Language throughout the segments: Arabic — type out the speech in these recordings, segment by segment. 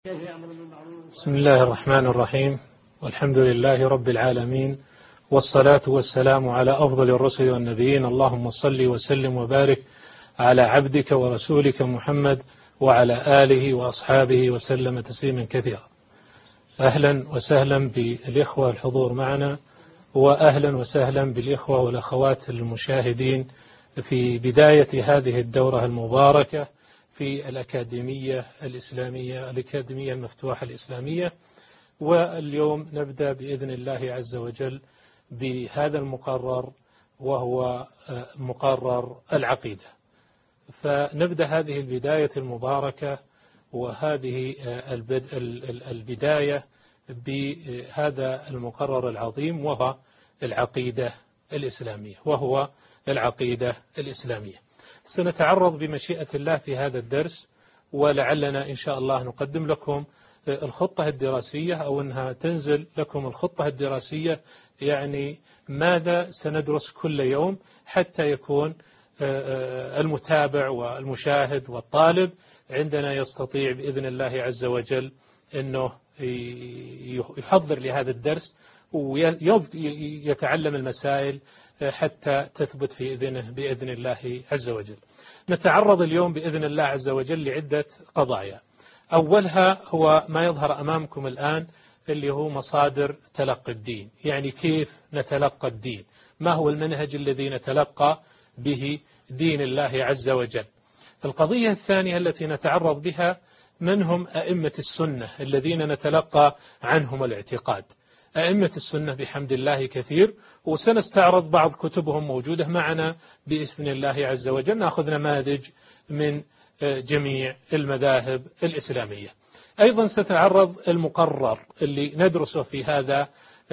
بسم الله الرحمن الرحيم، والحمد لله رب العالمين، والصلاة والسلام على أفضل الرسل والنبيين. اللهم صل وسلم وبارك على عبدك ورسولك محمد وعلى آله وأصحابه وسلم تسليما كثيرا. أهلا وسهلا بالإخوة الحضور معنا، وأهلا وسهلا بالإخوة والأخوات المشاهدين في بداية هذه الدورة المباركة في الأكاديمية الإسلامية، الأكاديمية المفتوحة الإسلامية. واليوم نبدأ بإذن الله عز وجل بهذا المقرر، وهو مقرر العقيدة. فنبدأ هذه البداية المباركة وهذه البداية بهذا المقرر العظيم، وهو العقيدة الإسلامية. سنتعرض بمشيئة الله في هذا الدرس، ولعلنا إن شاء الله نقدم لكم الخطة الدراسية، أو أنها تنزل لكم الخطة الدراسية، يعني ماذا سندرس كل يوم، حتى يكون المتابع والمشاهد والطالب عندنا يستطيع بإذن الله عز وجل أنه يحضر لهذا الدرس ويتعلم المسائل حتى تثبت في إذنه بإذن الله عز وجل. نتعرض اليوم بإذن الله عز وجل لعدة قضايا. أولها هو ما يظهر أمامكم الآن، اللي هو مصادر تلقي الدين، يعني كيف نتلقى الدين، ما هو المنهج الذي نتلقى به دين الله عز وجل. القضية الثانية التي نتعرض بها، من هم أئمة السنة الذين نتلقى عنهم الاعتقاد. أئمة السنة بحمد الله كثير، وسنستعرض بعض كتبهم موجودة معنا بإذن الله عز وجل، نأخذ نماذج من جميع المذاهب الإسلامية. أيضا ستعرض المقرر اللي ندرسه في هذا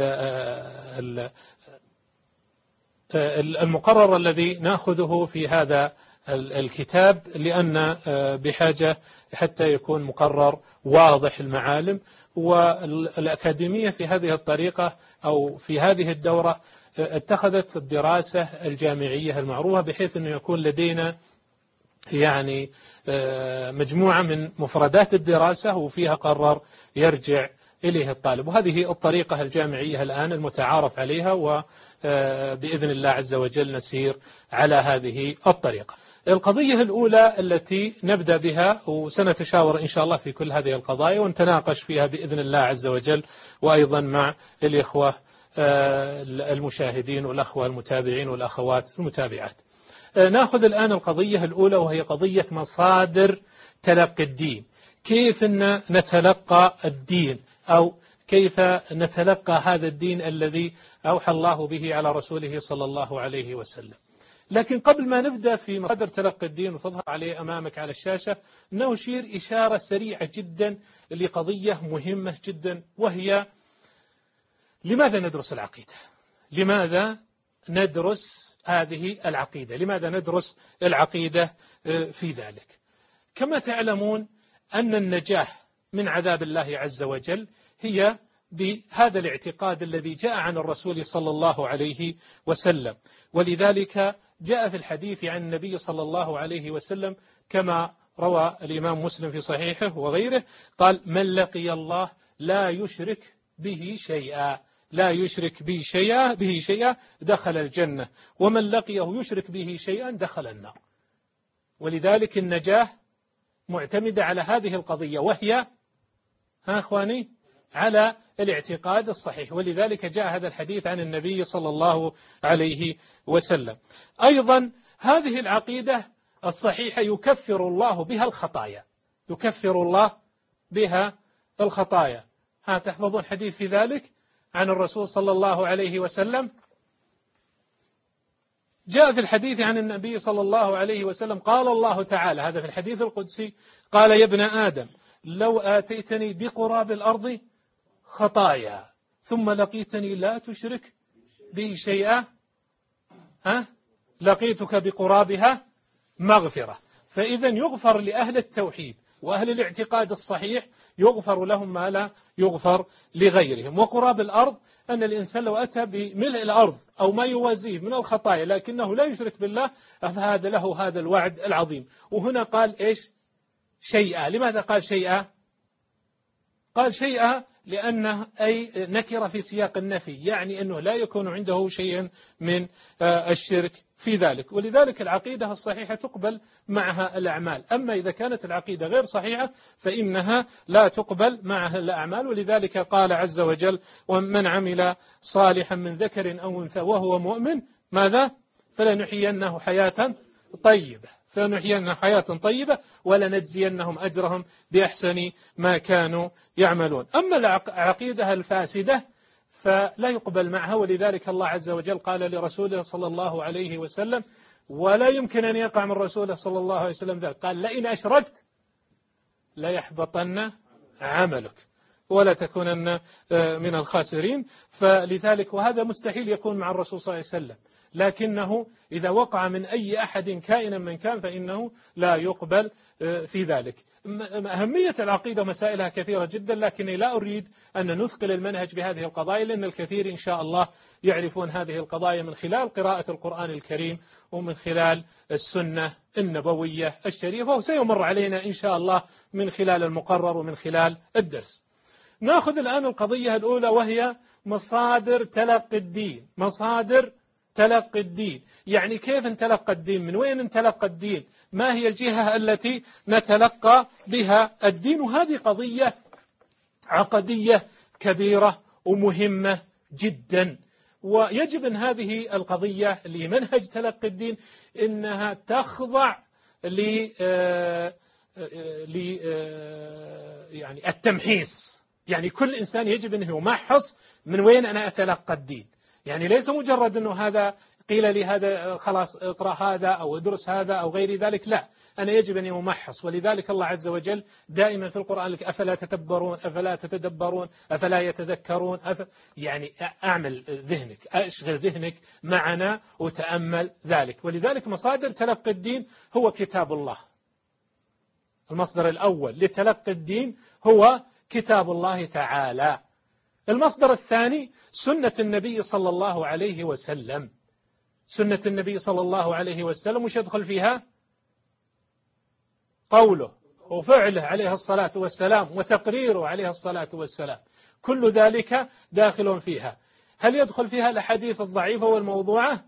المقرر الذي نأخذه في هذا الكتاب، لأن بحاجة حتى يكون مقرر واضح المعالم. والأكاديمية في هذه الطريقة أو في هذه الدورة اتخذت الدراسة الجامعية المعروفة، بحيث أنه يكون لدينا يعني مجموعة من مفردات الدراسة وفيها قرر يرجع إليه الطالب، وهذه الطريقة الجامعية الآن المتعارف عليها، وبإذن الله عز وجل نسير على هذه الطريقة. القضية الأولى التي نبدأ بها، وسنتشاور إن شاء الله في كل هذه القضايا ونتناقش فيها بإذن الله عز وجل، وأيضا مع الإخوة المشاهدين والأخوة المتابعين والأخوات المتابعات. نأخذ الآن القضية الأولى، وهي قضية مصادر تلقي الدين. كيف نتلقى الدين، أو كيف نتلقى هذا الدين الذي أوحى الله به على رسوله صلى الله عليه وسلم. لكن قبل ما نبدأ في مصادر تلقي الدين، وتظهر عليه أمامك على الشاشة، نشير إشارة سريعة جدا لقضية مهمة جدا، وهي لماذا ندرس العقيدة؟ لماذا ندرس هذه العقيدة؟ لماذا ندرس العقيدة في ذلك؟ كما تعلمون أن النجاة من عذاب الله عز وجل هي بهذا الاعتقاد الذي جاء عن الرسول صلى الله عليه وسلم. ولذلك جاء في الحديث عن النبي صلى الله عليه وسلم كما روى الإمام مسلم في صحيحه وغيره، قال: من لقي الله لا يشرك به شيئا دخل الجنة، ومن لقيه يشرك به شيئا دخل النار. ولذلك النجاة معتمدة على هذه القضية، وهي أخواني على الاعتقاد الصحيح. ولذلك جاء هذا الحديث عن النبي صلى الله عليه وسلم. أيضا هذه العقيدة الصحيحة يكفر الله بها الخطايا. تحفظون حديث في ذلك عن الرسول صلى الله عليه وسلم؟ جاء في الحديث عن النبي صلى الله عليه وسلم قال الله تعالى، هذا في الحديث القدسي، قال: يا ابن آدم لو آتيتني بقراب الأرض خطايا ثم لقيتني لا تشرك بي شيئا لقيتك بقرابها مغفرة. فإذا يغفر لأهل التوحيد وأهل الاعتقاد الصحيح، يغفر لهم ما لا يغفر لغيرهم. وقراب الأرض أن الإنسان لو أتى بملء الأرض أو ما يوازيه من الخطايا لكنه لا يشرك بالله، فهذا له هذا الوعد العظيم. وهنا قال إيش؟ شيئا. لماذا قال شيئا؟ قال شيئا لأنه أي نكر في سياق النفي، يعني أنه لا يكون عنده شيء من الشرك في ذلك. ولذلك العقيدة الصحيحة تقبل معها الأعمال، أما إذا كانت العقيدة غير صحيحة فإنها لا تقبل معها الأعمال. ولذلك قال عز وجل: ومن عمل صالحا من ذكر أو أنثى وهو مؤمن ماذا؟ فلنحيينه حياة طيبة ولنجزينهم أجرهم بأحسن ما كانوا يعملون. أما العقيدة الفاسدة فلا يقبل معها، ولذلك الله عز وجل قال لرسوله صلى الله عليه وسلم: ولا يمكن أن يقع من رسوله صلى الله عليه وسلم ذلك، قال: لئن أشركت ليحبطن عملك ولا تكونن من الخاسرين. فلذلك وهذا مستحيل يكون مع الرسول صلى الله عليه وسلم، لكنه إذا وقع من أي أحد كائنا من كان فإنه لا يقبل في ذلك. أهمية العقيدة مسائلها كثيرة جدا، لكني لا أريد أن نثقل المنهج بهذه القضايا، لأن الكثير إن شاء الله يعرفون هذه القضايا من خلال قراءة القرآن الكريم ومن خلال السنة النبوية الشريفة، وسيمر علينا إن شاء الله من خلال المقرر ومن خلال الدرس. نأخذ الآن القضية الأولى، وهي مصادر تلقي الدين. مصادر تلقي الدين، يعني كيف نتلقى الدين؟ من وين نتلقى الدين؟ ما هي الجهة التي نتلقى بها الدين؟ وهذه قضية عقدية كبيرة ومهمة جدا، ويجب أن هذه القضية لمنهج تلقي الدين إنها تخضع يعني التمحيص. يعني كل إنسان يجب أنه يمحص من وين أنا أتلقى الدين، يعني ليس مجرد أنه هذا قيل لي هذا خلاص اقرأ هذا أو ادرس هذا أو غير ذلك، لا، أنا يجب أن يمحص. ولذلك الله عز وجل دائما في القرآن لك: أفلا تتبرون، أفلا تتدبرون، أفلا يتذكرون، يعني أعمل ذهنك، أشغل ذهنك معنا وتأمل ذلك. ولذلك مصادر تلقي الدين هو كتاب الله. المصدر الأول لتلقي الدين هو كتاب الله تعالى. المصدر الثاني سنة النبي صلى الله عليه وسلم. سنة النبي صلى الله عليه وسلم وش يدخل فيها؟ قوله وفعله عليه الصلاة والسلام وتقريره عليه الصلاة والسلام، كل ذلك داخل فيها. هل يدخل فيها الأحاديث الضعيفة والموضوعة؟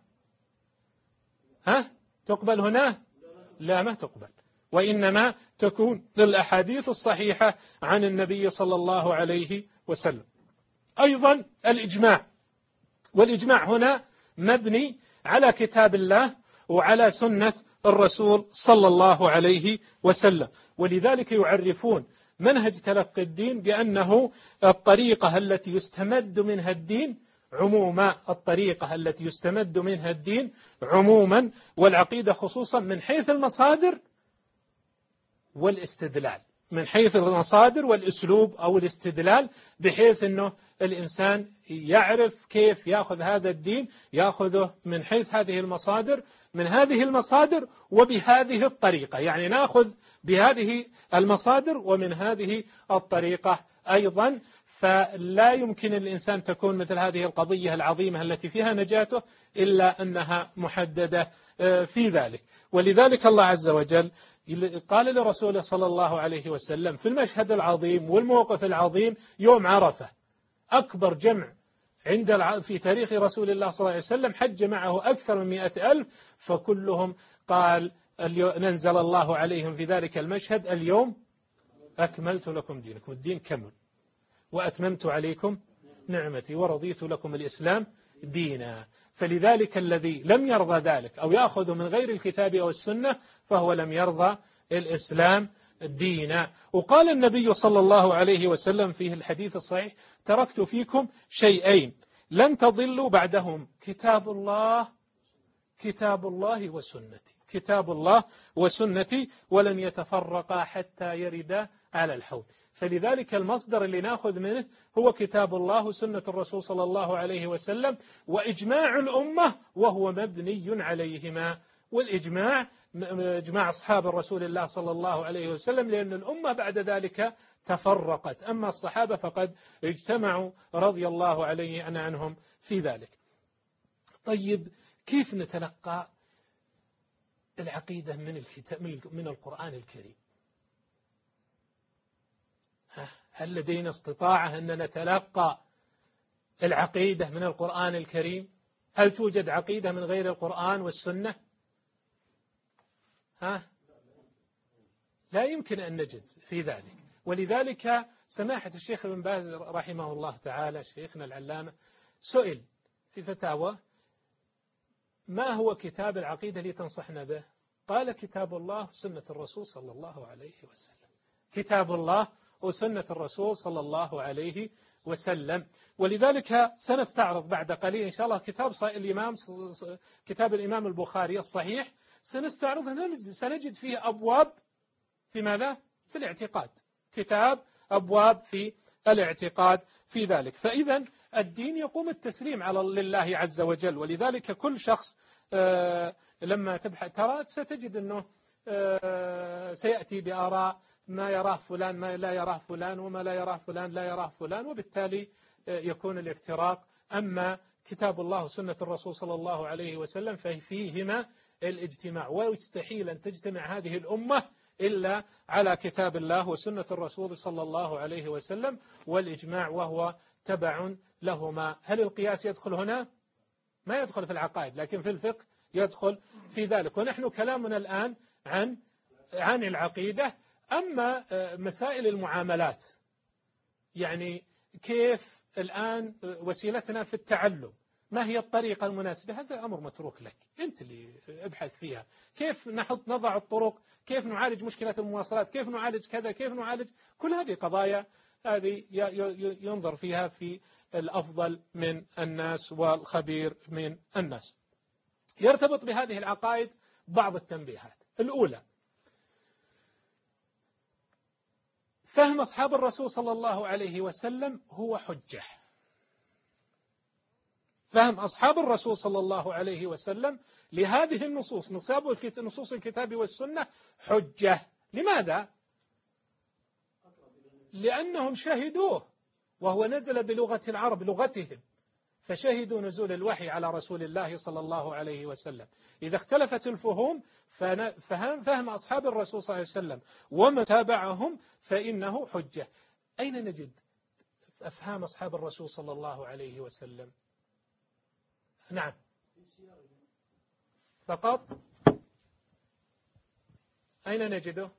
تقبل هنا؟ لا، ما تقبل، وإنما تكون الأحاديث الصحيحة عن النبي صلى الله عليه وسلم. أيضا الإجماع، والإجماع هنا مبني على كتاب الله وعلى سنة الرسول صلى الله عليه وسلم. ولذلك يعرفون منهج تلقي الدين بأنه الطريقة التي يستمد منها الدين عموما، الطريقة التي يستمد منها الدين عموما، والعقيدة خصوصا، من حيث المصادر والاستدلال، من حيث المصادر والأسلوب أو الاستدلال، بحيث أنه الإنسان يعرف كيف يأخذ هذا الدين، يأخذه من حيث هذه المصادر، من هذه المصادر وبهذه الطريقة، يعني نأخذ بهذه المصادر ومن هذه الطريقة أيضا. فلا يمكن الإنسان تكون مثل هذه القضية العظيمة التي فيها نجاته إلا أنها محددة في ذلك. ولذلك الله عز وجل قال لرسوله صلى الله عليه وسلم في المشهد العظيم والموقف العظيم يوم عرفة، أكبر جمع في تاريخ رسول الله صلى الله عليه وسلم، حج معه أكثر من 100,000، فكلهم قال ننزل الله عليهم في ذلك المشهد: اليوم أكملت لكم دينكم، الدين كمل، وأتممت عليكم نعمتي ورضيت لكم الإسلام دينا. فلذلك الذي لم يرضى ذلك أو يأخذ من غير الكتاب أو السنة فهو لم يرضى الإسلام دينا. وقال النبي صلى الله عليه وسلم في الحديث الصحيح: تركت فيكم شيئين لن تضلوا بعدهم، كتاب الله وسنتي، كتاب الله وسنتي، ولن يتفرقا حتى يردا على الحوض. فلذلك المصدر اللي نأخذ منه هو كتاب الله وسنة الرسول صلى الله عليه وسلم وإجماع الأمة، وهو مبني عليهما. والإجماع إجماع أصحاب الرسول الله صلى الله عليه وسلم، لأن الأمة بعد ذلك تفرقت، أما الصحابة فقد اجتمعوا رضي الله عنهم في ذلك. طيب، كيف نتلقى العقيدة من القرآن الكريم؟ هل لدينا استطاعة أن نتلقى العقيدة من القرآن الكريم؟ هل توجد عقيدة من غير القرآن والسنة؟ لا يمكن أن نجد في ذلك. ولذلك سماحة الشيخ ابن باز رحمه الله تعالى شيخنا العلامة سئل في فتاوى: ما هو كتاب العقيدة اللي تنصحنا به؟ قال: كتاب الله وسنة الرسول صلى الله عليه وسلم. كتاب الله وسنة الرسول صلى الله عليه وسلم. ولذلك سنستعرض بعد قليل إن شاء الله كتاب الإمام البخاري الصحيح، سنستعرضه، سنجد فيه أبواب في ماذا؟ في الاعتقاد، كتاب أبواب في الاعتقاد في ذلك. فإذا الدين يقوم التسليم لله عز وجل. ولذلك كل شخص لما تبحث ترى ستجد أنه سيأتي بآراء ما يراه فلان ما لا يراه فلان، وما لا يراه فلان لا يراه فلان، وبالتالي يكون الافتراق. أما كتاب الله وسنة الرسول صلى الله عليه وسلم ففيهما الاجتماع، ويستحيل أن تجتمع هذه الأمة إلا على كتاب الله وسنة الرسول صلى الله عليه وسلم، والإجماع وهو تبع لهما. هل القياس يدخل هنا؟ ما يدخل في العقائد، لكن في الفقه يدخل في ذلك. ونحن كلامنا الآن عن العقيدة. أما مسائل المعاملات، يعني كيف الآن وسيلتنا في التعلم، ما هي الطريقة المناسبة، هذا أمر متروك لك، أنت اللي ابحث فيها. كيف نضع الطرق، كيف نعالج مشكلة المواصلات، كيف نعالج كذا، كيف نعالج كل هذه قضايا، هذه ينظر فيها في الأفضل من الناس والخبير من الناس. يرتبط بهذه العقائد بعض التنبيهات. الأولى: فهم أصحاب الرسول صلى الله عليه وسلم هو حجة. فهم أصحاب الرسول صلى الله عليه وسلم لهذه النصوص، نصوص الكتاب والسنة، حجة. لماذا؟ لأنهم شهدوه، وهو نزل بلغة العرب، لغتهم، فشهدوا نزول الوحي على رسول الله صلى الله عليه وسلم. إذا اختلفت الفهوم، فهم أصحاب الرسول صلى الله عليه وسلم ومن تابعهم فإنه حجة. أين نجد أفهام أصحاب الرسول صلى الله عليه وسلم؟ نعم، فقط. أين نجده؟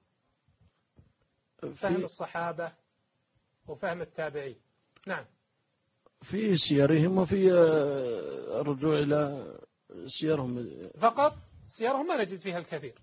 فهم الصحابة وفهم التابعين. نعم، في سيرهم وفي الرجوع إلى سيرهم فقط. سيرهم ما نجد فيها الكثير.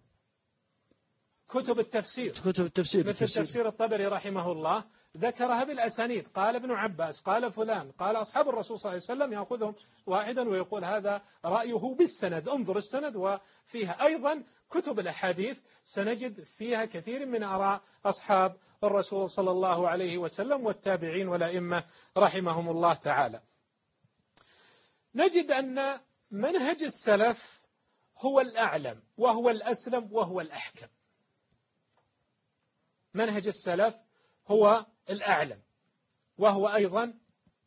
كتب التفسير مثل تفسير الطبري رحمه الله ذكرها بالأسانيد، قال ابن عباس، قال فلان، قال أصحاب الرسول صلى الله عليه وسلم، يأخذهم واحدا ويقول هذا رأيه بالسند. انظر السند. وفيها أيضا كتب الأحاديث سنجد فيها كثير من آراء أصحاب الرسول صلى الله عليه وسلم والتابعين والأئمة رحمهم الله تعالى. نجد أن منهج السلف هو الأعلم وهو الأسلم وهو الأحكم. منهج السلف هو الأعلم، وهو أيضا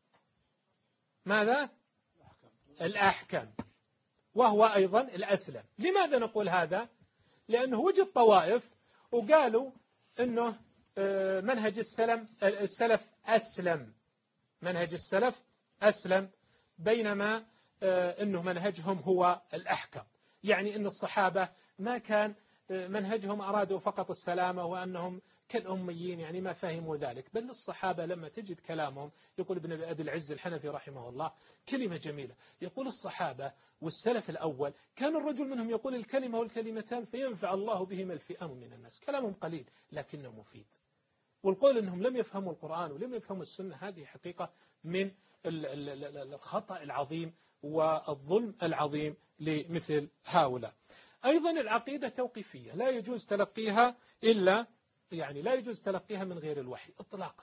ماذا؟ الأحكم، وهو أيضا الأسلم. لماذا نقول هذا؟ لأنه وجد طوائف وقالوا أنه منهج السلف أسلم، منهج السلف أسلم، بينما أنه منهجهم هو الأحكم. يعني أن الصحابة ما كان منهجهم أرادوا فقط السلامة وأنهم كالأميين، يعني ما فهموا ذلك. بل الصحابة لما تجد كلامهم، يقول ابن أبي العز الحنفي رحمه الله كلمة جميلة، يقول الصحابة والسلف الأول كان الرجل منهم يقول الكلمة والكلمتان فينفع الله بهما الفئام من الناس. كلامهم قليل لكنه مفيد. والقول أنهم لم يفهموا القرآن ولم يفهموا السنة، هذه حقيقة من الخطأ العظيم والظلم العظيم لمثل هؤلاء. أيضا العقيدة توقيفية، لا يجوز تلقيها لا يجوز تلقيها من غير الوحي إطلاقا.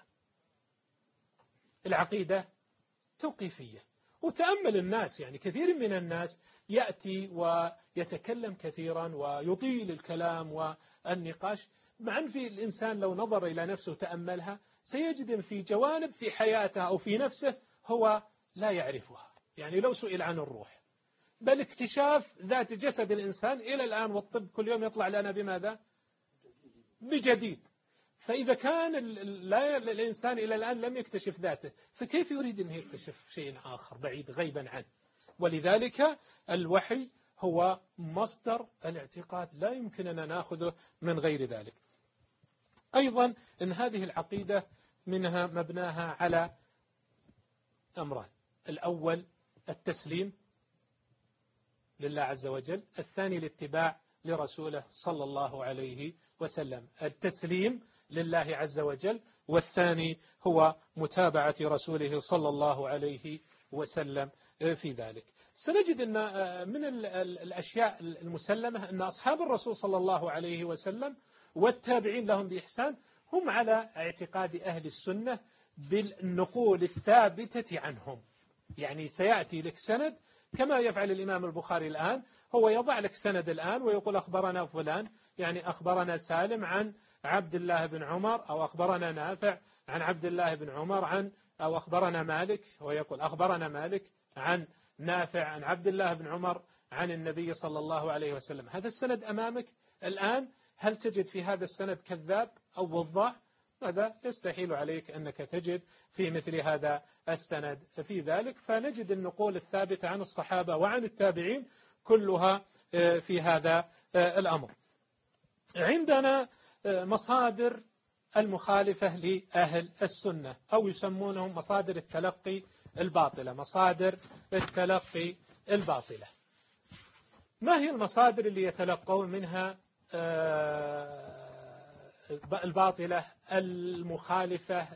العقيدة توقيفية. وتأمل الناس، يعني كثير من الناس يأتي ويتكلم كثيرا ويطيل الكلام والنقاش، مع أن في الإنسان لو نظر إلى نفسه وتأملها سيجد في جوانب في حياته أو في نفسه هو لا يعرفها. يعني لو سئل عن الروح، بل اكتشاف ذات جسد الإنسان إلى الآن، والطب كل يوم يطلع لنا بماذا؟ بجديد. فإذا كان الإنسان إلى الآن لم يكتشف ذاته، فكيف يريد أن يكتشف شيء آخر بعيد غيبا عنه؟ ولذلك الوحي هو مصدر الاعتقاد، لا يمكن أن نأخذه من غير ذلك. أيضا أن هذه العقيدة منها مبناها على أمران: الأول التسليم لله عز وجل، الثاني الاتباع لرسوله صلى الله عليه وسلم. التسليم لله عز وجل، والثاني هو متابعة رسوله صلى الله عليه وسلم في ذلك. سنجد أن من الأشياء المسلمة أن أصحاب الرسول صلى الله عليه وسلم والتابعين لهم بإحسان هم على اعتقاد أهل السنة بالنقول الثابتة عنهم. يعني سيأتي لك سند كما يفعل الإمام البخاري الآن، هو يضع لك سند الآن ويقول أخبرنا فلان، يعني أخبرنا سالم عن عبد الله بن عمر، أو أخبرنا نافع عن عبد الله بن عمر أو أخبرنا مالك، ويقول أخبرنا مالك عن نافع عن عبد الله بن عمر عن النبي صلى الله عليه وسلم. هذا السند أمامك الآن، هل تجد في هذا السند كذاب أو وضاع؟ هذا يستحيل عليك أنك تجد في مثل هذا السند في ذلك. فنجد النقول الثابتة عن الصحابة وعن التابعين كلها في هذا الأمر. عندنا مصادر المخالفة لأهل السنة، أو يسمونهم مصادر التلقي الباطلة. مصادر التلقي الباطلة، ما هي المصادر اللي يتلقون منها الباطلة المخالفة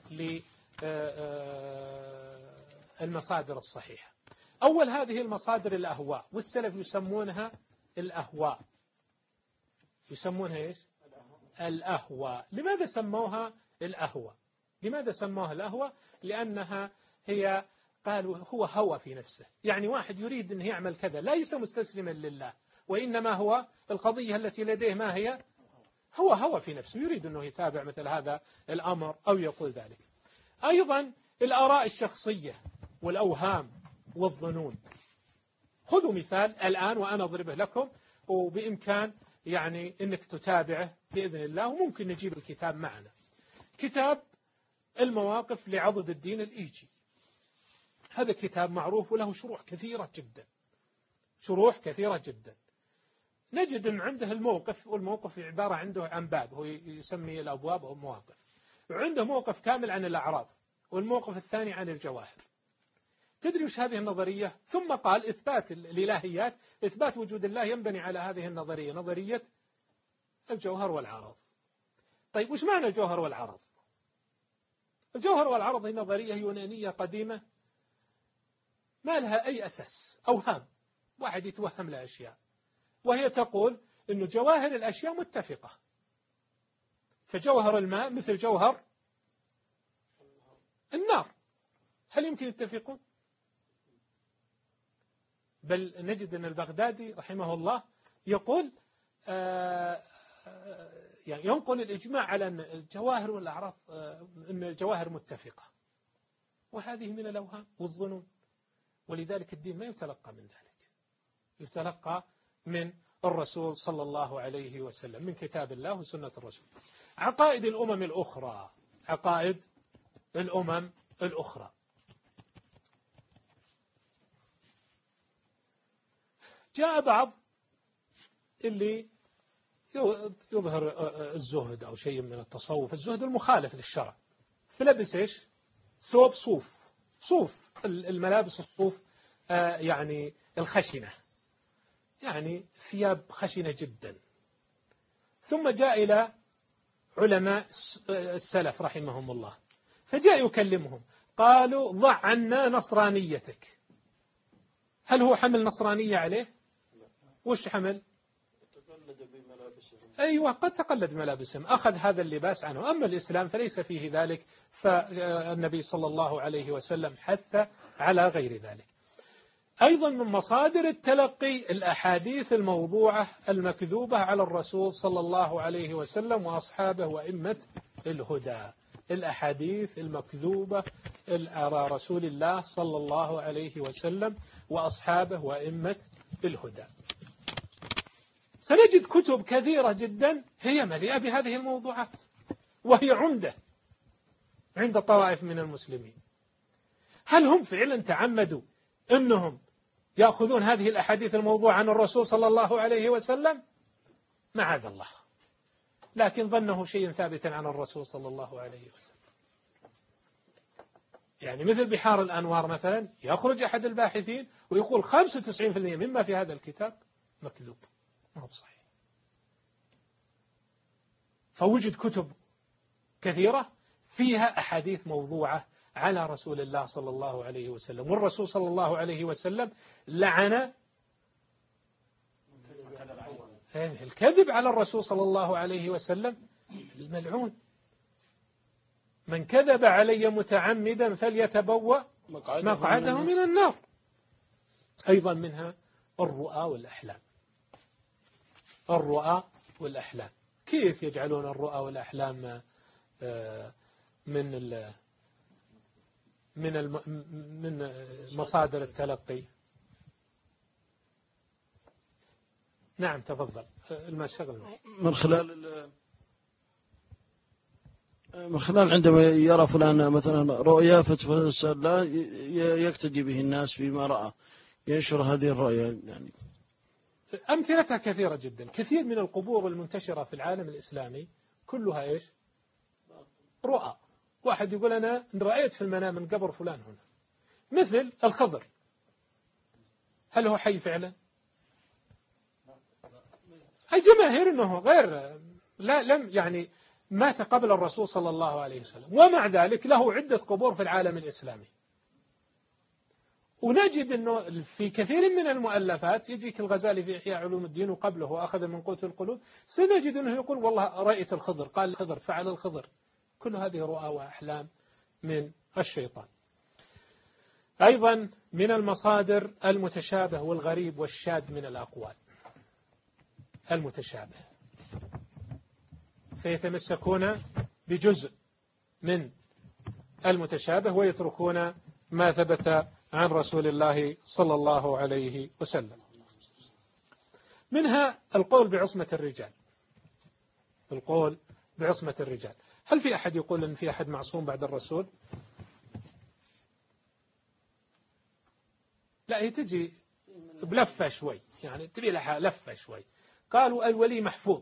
للمصادر الصحيحة؟ أول هذه المصادر الأهواء، والسلف يسمونها الأهواء. يسمونها إيش؟ الأهواء. لماذا سموها الأهواء؟ لماذا سموها الأهواء؟ لأنها هي قالوا هو هوى في نفسه، يعني واحد يريد أن يعمل كذا ليس مستسلما لله، وإنما هو القضية التي لديه ما هي؟ هو هوى في نفسه، يريد أنه يتابع مثل هذا الأمر أو يقول ذلك. أيضا الآراء الشخصية والأوهام والظنون. خذوا مثال الآن وأنا أضربه لكم، وبإمكان يعني أنك تتابعه بإذن الله، وممكن نجيب الكتاب معنا. كتاب المواقف لعضد الدين الإيجي، هذا كتاب معروف وله شروح كثيرة جدا، شروح كثيرة جدا. نجد أن عنده الموقف، والموقف عبارة عنده عن باب، هو يسمي الأبواب أو المواقف. وعنده موقف كامل عن الأعراض، والموقف الثاني عن الجواهر. تدري وش هذه النظرية؟ ثم قال إثبات الإلهيات، إثبات وجود الله ينبني على هذه النظرية، نظرية الجوهر والعرض. طيب وش معنى الجوهر والعرض؟ الجوهر والعرض هي نظرية يونانية قديمة ما لها أي أساس، أوهام، واحد يتوهم له أشياء، وهي تقول أن جواهر الأشياء متفقة، فجوهر الماء مثل جوهر النار، هل يمكن يتفقون؟ بل نجد أن البغدادي رحمه الله يقول يعني ينقل الإجماع على أن الجواهر والأعراض أن الجواهر متفقة، وهذه من الأوهام والظنون. ولذلك الدين ما يتلقى من ذلك، يتلقى من الرسول صلى الله عليه وسلم، من كتاب الله وسنة الرسول. عقائد الأمم الأخرى، عقائد الأمم الأخرى. جاء بعض اللي يظهر الزهد أو شيء من التصوف، الزهد المخالف للشرع، فلبس إيش؟ ثوب صوف، الملابس الصوف يعني الخشنة، يعني ثياب خشنة جدا. ثم جاء إلى علماء السلف رحمهم الله، فجاء يكلمهم، قالوا ضع عنا نصرانيتك. هل هو حمل نصرانية عليه؟ وش حمل؟ أيوة، قد تقلد ملابسهم، أخذ هذا اللباس عنه. أما الإسلام فليس فيه ذلك، فالنبي صلى الله عليه وسلم حث على غير ذلك. أيضا من مصادر التلقي الأحاديث الموضوعة المكذوبة على الرسول صلى الله عليه وسلم وأصحابه وإمة الهدى، الأحاديث المكذوبة على رسول الله صلى الله عليه وسلم وأصحابه وإمة الهدى. سنجد كتب كثيرة جدا هي مليئة بهذه الموضوعات، وهي عمدة عند طوائف من المسلمين. هل هم فعلا تعمدوا أنهم يأخذون هذه الأحاديث الموضوعة عن الرسول صلى الله عليه وسلم؟ معاذ الله، لكن ظنه شيء ثابت عن الرسول صلى الله عليه وسلم. يعني مثل بحار الأنوار مثلا، يخرج أحد الباحثين ويقول 95% مما في هذا الكتاب مكذوب، ما هو صحيح. فوجد كتب كثيرة فيها أحاديث موضوعة على رسول الله صلى الله عليه وسلم، والرسول صلى الله عليه وسلم لعن الكذب على الرسول صلى الله عليه وسلم، الملعون. من كذب علي متعمدا فليتبوأ مقعده من النار. أيضا منها الرؤى والأحلام. الرؤى والأحلام، كيف يجعلون الرؤى والأحلام من مصادر التلقي؟ نعم تفضل المشغل. من خلال عندما يرى فلان مثلا رؤيا فتسأل لا يقتدي به الناس فيما رأى، ينشر هذه الرؤيا. يعني أمثلتها كثيرة جدا. كثير من القبور المنتشرة في العالم الإسلامي كلها إيش؟ رؤى. واحد يقول أنا رأيت في المنام من قبر فلان هنا، مثل الخضر. هل هو حي فعلا؟ الجماهير أنه غير، لم يعني مات قبل الرسول صلى الله عليه وسلم، ومع ذلك له عدة قبور في العالم الإسلامي. ونجد أنه في كثير من المؤلفات، يجيك الغزالي في إحياء علوم الدين وقبله أخذ من قوت القلوب، سنجد أنه يقول والله رأيت الخضر، قال الخضر، فعل الخضر. كل هذه رؤى وأحلام من الشيطان. أيضا من المصادر المتشابه والغريب والشاذ من الأقوال. المتشابه، فيتمسكون بجزء من المتشابه ويتركون ما ثبت عن رسول الله صلى الله عليه وسلم. منها القول بعصمة الرجال. القول بعصمة الرجال. هل في أحد يقول أن في أحد معصوم بعد الرسول؟ لا، هي تجي بلفة شوي، يعني تبي لها لفة شوي. قالوا الولي محفوظ.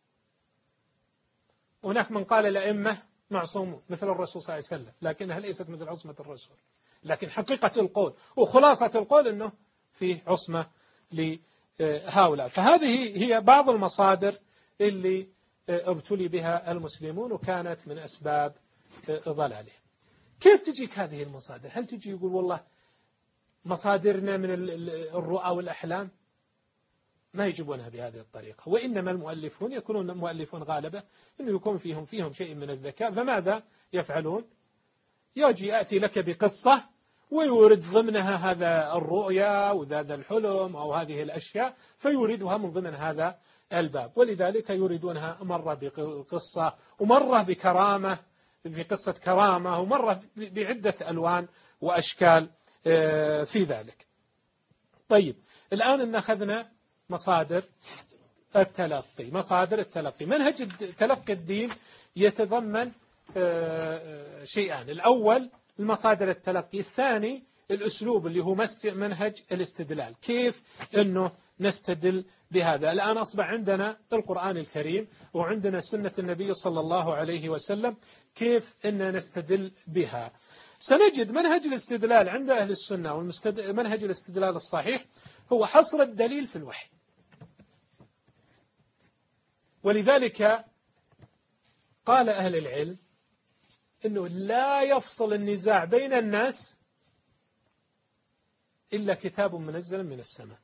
هناك من قال الأئمة معصومون مثل الرسول صلى الله عليه وسلم، لكنها ليست مثل عصمة الرسول. لكن حقيقة القول وخلاصة القول أنه في عصمة لهؤلاء. فهذه هي بعض المصادر اللي ابتلي بها المسلمون وكانت من أسباب ضلالهم. كيف تجيك هذه المصادر؟ هل تجي يقول والله مصادرنا من الرؤى والأحلام؟ ما يجيبونها بهذه الطريقة. وإنما المؤلفون يكونون مؤلفون غالبا أنه يكون فيهم شيء من الذكاء. فماذا يفعلون؟ يأتي لك بقصة ويورد ضمنها هذا الرؤيا وهذا الحلم أو هذه الأشياء، فيوردها من ضمن هذا الباب. ولذلك يريدونها مرة بقصة ومرة بكرامة، بقصة كرامة، ومرة بعدة ألوان وأشكال في ذلك. طيب، الآن إن أخذنا مصادر التلقي. مصادر التلقي، منهج تلقي الدين يتضمن شيئان. الأول المصادر التلقي، الثاني الأسلوب اللي هو منهج الاستدلال، كيف أنه نستدل بهذا. الآن أصبح عندنا القرآن الكريم وعندنا سنة النبي صلى الله عليه وسلم، كيف أن نستدل بها. سنجد منهج الاستدلال عند أهل السنة، ومنهج الاستدلال الصحيح هو حصر الدليل في الوحي. ولذلك قال أهل العلم أنه لا يفصل النزاع بين الناس إلا كتاب منزل من السماء.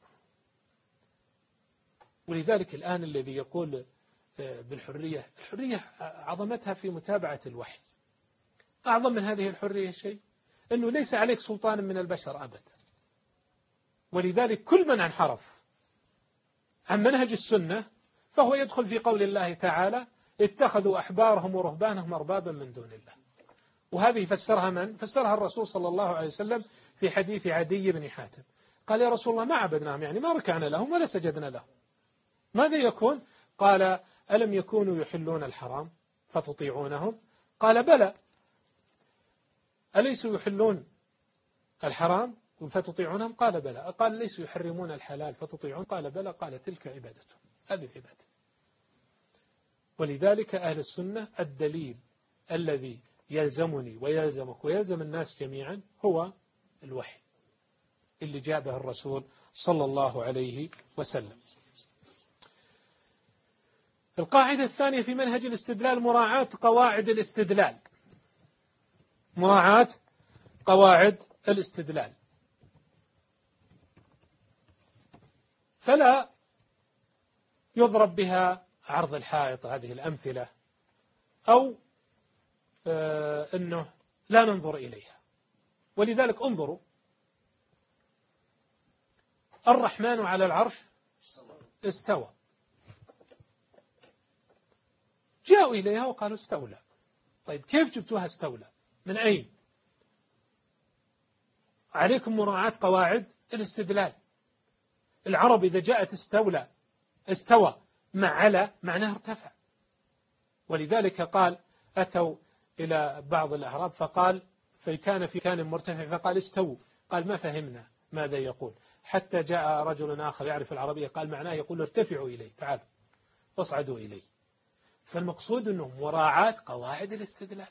ولذلك الآن الذي يقول بالحرية، الحرية عظمتها في متابعة الوحي. أعظم من هذه الحرية شيء أنه ليس عليك سلطان من البشر أبدا. ولذلك كل من انحرف عن منهج السنة فهو يدخل في قول الله تعالى اتخذوا أحبارهم ورهبانهم أربابا من دون الله. وهذه فسرها من؟ فسرها الرسول صلى الله عليه وسلم في حديث عدي بن حاتم. قال يا رسول الله ما عبدناهم، يعني ما ركعنا لهم ولا سجدنا لهم، ماذا يكون؟ قال ألم يكونوا يحلون الحرام فتطيعونهم؟ قال بلى. أليسوا يحلون الحرام فتطيعونهم؟ قال بلى. قال ليسوا يحرمون الحلال فتطيعون؟ قال بلى. قال تلك عبادتهم، هذه العبادة. ولذلك أهل السنة الدليل الذي يلزمني ويلزمك ويلزم الناس جميعا هو الوحي اللي جاء به الرسول صلى الله عليه وسلم. القاعدة الثانية في منهج الاستدلال مراعاة قواعد الاستدلال. مراعاة قواعد الاستدلال، فلا يضرب بها عرض الحائط هذه الأمثلة، أو أنه لا ننظر إليها. ولذلك انظروا، الرحمن على العرش استوى، جاءوا إليها وقالوا استولى. طيب كيف جبتوها استولى؟ من أين؟ عليكم مراعاة قواعد الاستدلال. العرب إذا جاءت استوى مع على معناه ارتفع. ولذلك قال أتوا إلى بعض الأعراب فقال فكان في كان مرتفع فقال استووا، قال ما فهمنا ماذا يقول، حتى جاء رجل آخر يعرف العربية قال معناه يقول ارتفعوا إليه، تعالوا واصعدوا إليه. فالمقصود أنه مراعاة قواعد الاستدلال،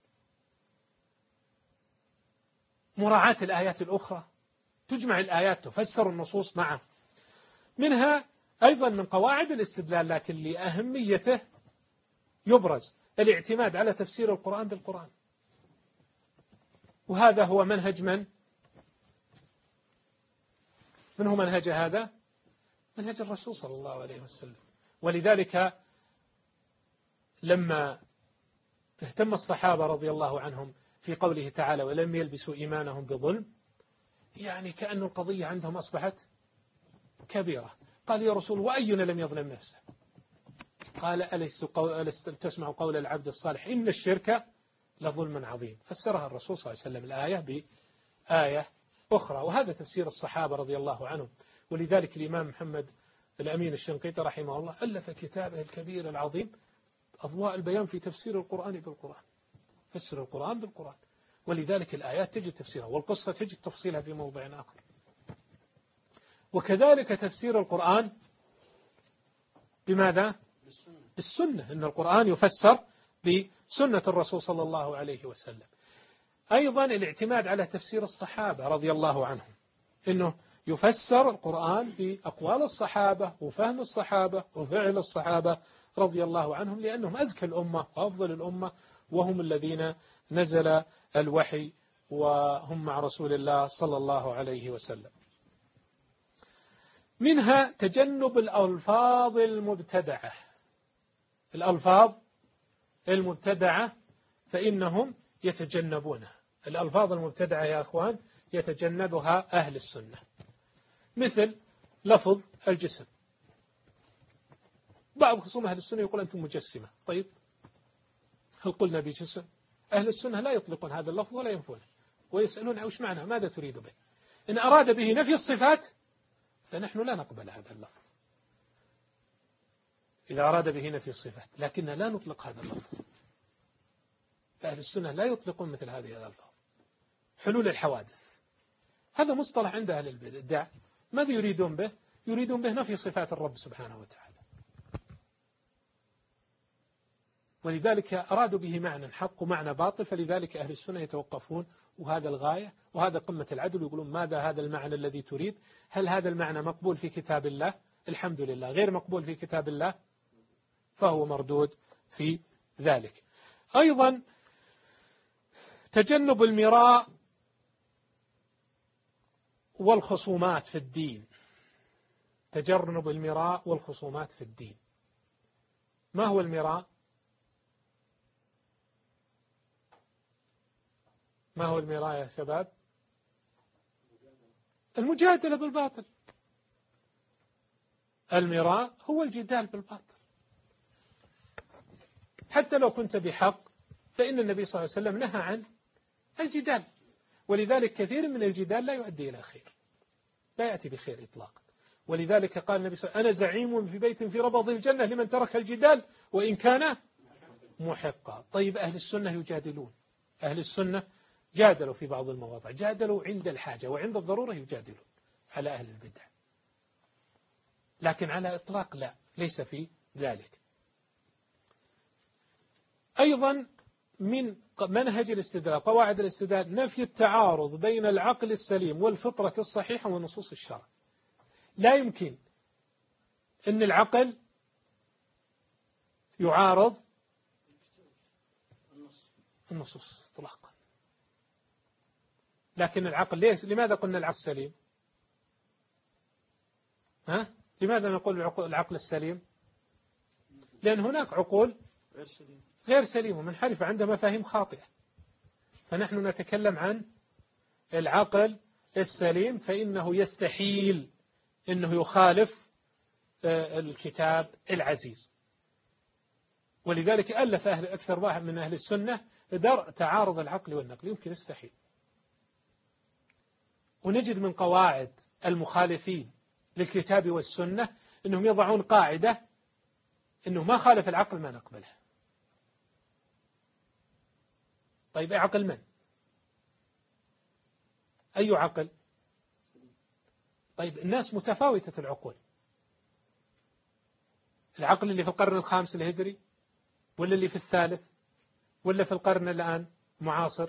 مراعاة الآيات الأخرى، تجمع الآيات تفسر النصوص معه. منها أيضا من قواعد الاستدلال لكن لأهميته يبرز الاعتماد على تفسير القرآن بالقرآن، وهذا هو منهج من هو منهج هذا؟ منهج الرسول صلى الله عليه وسلم. ولذلك لما اهتم الصحابة رضي الله عنهم في قوله تعالى ولم يلبسوا إيمانهم بظلم، يعني كأن القضية عندهم أصبحت كبيرة. قال يا رسول وأينا لم يظلم نفسه؟ قال ألست تسمع قول العبد الصالح إن الشرك لظلم عظيم. فسرها الرسول صلى الله عليه وسلم الآية بآية أخرى، وهذا تفسير الصحابة رضي الله عنهم. ولذلك الإمام محمد الأمين الشنقيطي رحمه الله ألف كتابه الكبير العظيم أضواء البيان في تفسير القرآن بالقرآن، فسر القرآن بالقرآن. ولذلك الآيات تجد تفسيرها والقصة تجد تفصيلها في موضع آخر. وكذلك تفسير القرآن بماذا؟ بالسنة، إن القرآن يفسر بسنة الرسول صلى الله عليه وسلم. أيضا الاعتماد على تفسير الصحابة رضي الله عنهم، إنه يفسر القرآن بأقوال الصحابة وفهم الصحابة وفعل الصحابة رضي الله عنهم، لأنهم أزكى الأمة وأفضل الأمة، وهم الذين نزل الوحي وهم مع رسول الله صلى الله عليه وسلم. منها تجنب الألفاظ المبتدعة. الألفاظ المبتدعة فإنهم يتجنبونها. الألفاظ المبتدعة يا أخوان يتجنبها أهل السنة، مثل لفظ الجسم. بعض خصوم أهل السنة يقول أنتم مجسمة. طيب هل قلنا بجسم؟ أهل السنة لا يطلقون هذا اللفظ ولا ينفونه، ويسألون أوش معنى، ماذا تريد به؟ إن أراد به نفي الصفات فنحن لا نقبل هذا اللفظ، إذا أراد به نفي الصفات، لكن لا نطلق هذا اللفظ. فأهل السنة لا يطلقون مثل هذه الألفاظ. حلول الحوادث هذا مصطلح عند أهل البدع، ماذا يريدون به؟ يريدون به نفي صفات الرب سبحانه وتعالى، ولذلك أرادوا به معنى حق ومعنى باطل. فلذلك أهل السنة يتوقفون، وهذا الغاية وهذا قمة العدل، يقولون ماذا هذا المعنى الذي تريد؟ هل هذا المعنى مقبول في كتاب الله؟ الحمد لله. غير مقبول في كتاب الله فهو مردود في ذلك. أيضا تجنب المراء والخصومات في الدين. تجنب المراء والخصومات في الدين. ما هو المراء؟ ما هو المراء يا شباب؟ المجادلة بالباطل. المراء هو الجدال بالباطل، حتى لو كنت بحق فإن النبي صلى الله عليه وسلم نهى عن الجدال، ولذلك كثير من الجدال لا يؤدي إلى خير، لا يأتي بخير إطلاقا. ولذلك قال النبي صلى الله عليه وسلم أنا زعيم في بيت في ربض الجنة لمن ترك الجدال وإن كان محقة. طيب أهل السنة يجادلون، أهل السنة جادلوا في بعض المواضع، جادلوا عند الحاجة، وعند الضرورة يجادلون على أهل البدع، لكن على إطلاق لا، ليس في ذلك. أيضا من منهج الاستدلال، قواعد الاستدلال، نفي التعارض بين العقل السليم والفطرة الصحيحة ونصوص الشرع. لا يمكن أن العقل يعارض النصوص اطلاقا. لكن العقل لماذا قلنا العقل السليم؟ لماذا نقول العقل السليم؟ لأن هناك عقول غير سليمة ومنحرفة عندها مفاهيم خاطئة، فنحن نتكلم عن العقل السليم، فإنه يستحيل أنه يخالف الكتاب العزيز. ولذلك ألف أكثر واحد من أهل السنة درء تعارض العقل والنقل، يمكن يستحيل. ونجد من قواعد المخالفين للكتاب والسنة أنهم يضعون قاعدة أنه ما خالف العقل ما نقبلها. طيب عقل من؟ أي عقل؟ طيب الناس متفاوتة العقول، العقل اللي في القرن الخامس الهجري، ولا اللي في الثالث، ولا في القرن الآن معاصر،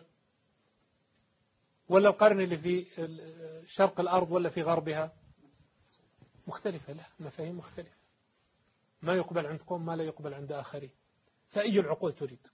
ولا القرن اللي في شرق الأرض ولا في غربها، مختلفة، لا، مفاهيم مختلفة، ما يقبل عند قوم ما لا يقبل عند آخرين. فأي العقول تريد؟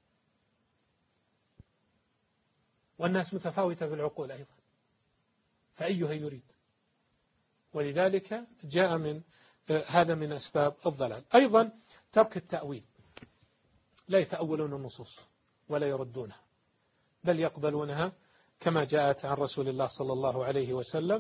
والناس متفاوتة بالعقول أيضا، فأيها يريد؟ ولذلك جاء من هذا من أسباب الضلال. أيضا ترك التأويل، لا يتأولون النصوص ولا يردونها، بل يقبلونها كما جاءت عن رسول الله صلى الله عليه وسلم.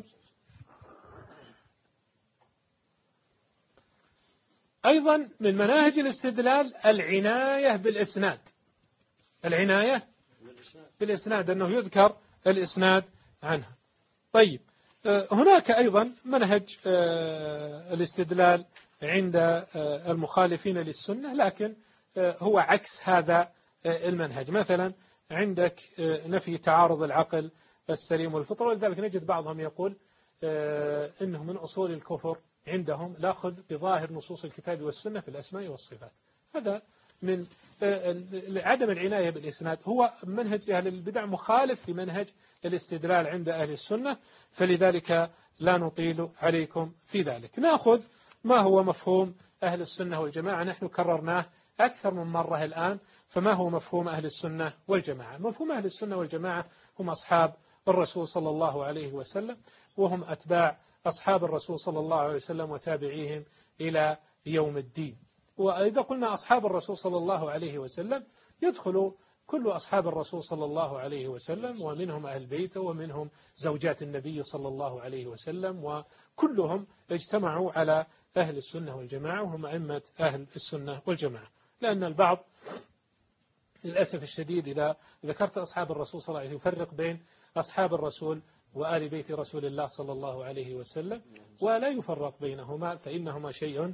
أيضا من مناهج الاستدلال العناية بالإسناد، العناية بالإسناد، أنه يذكر الإسناد عنها. طيب هناك أيضا منهج الاستدلال عند المخالفين للسنة، لكن هو عكس هذا المنهج. مثلا عندك نفي تعارض العقل السليم والفطرة، ولذلك نجد بعضهم يقول إنه من أصول الكفر عندهم الأخذ بظاهر نصوص الكتاب والسنة في الأسماء والصفات. هذا من عدم العناية بالإسناد، هو منهج أهل البدع مخالف لمنهج الاستدلال عند أهل السنة، فلذلك لا نطيل عليكم في ذلك. نأخذ ما هو مفهوم أهل السنة والجماعة، نحن كررناه أكثر من مرة الآن. فما هو مفهوم أهل السنة والجماعة؟ مفهوم أهل السنة والجماعة هم أصحاب الرسول صلى الله عليه وسلم، وهم أتباع أصحاب الرسول صلى الله عليه وسلم وتابعيهم إلى يوم الدين. وإذا قلنا أصحاب الرسول صلى الله عليه وسلم يدخل كل أصحاب الرسول صلى الله عليه وسلم، ومنهم أهل بيته، ومنهم زوجات النبي صلى الله عليه وسلم، وكلهم اجتمعوا على أهل السنة والجماعة، وهم أئمة أهل السنة والجماعة. لأن البعض للأسف الشديد إذا ذكرت أصحاب الرسول صلى الله عليه وسلم يفرق بين أصحاب الرسول وآل بيت رسول الله صلى الله عليه وسلم، ولا يفرق بينهما، فإنهما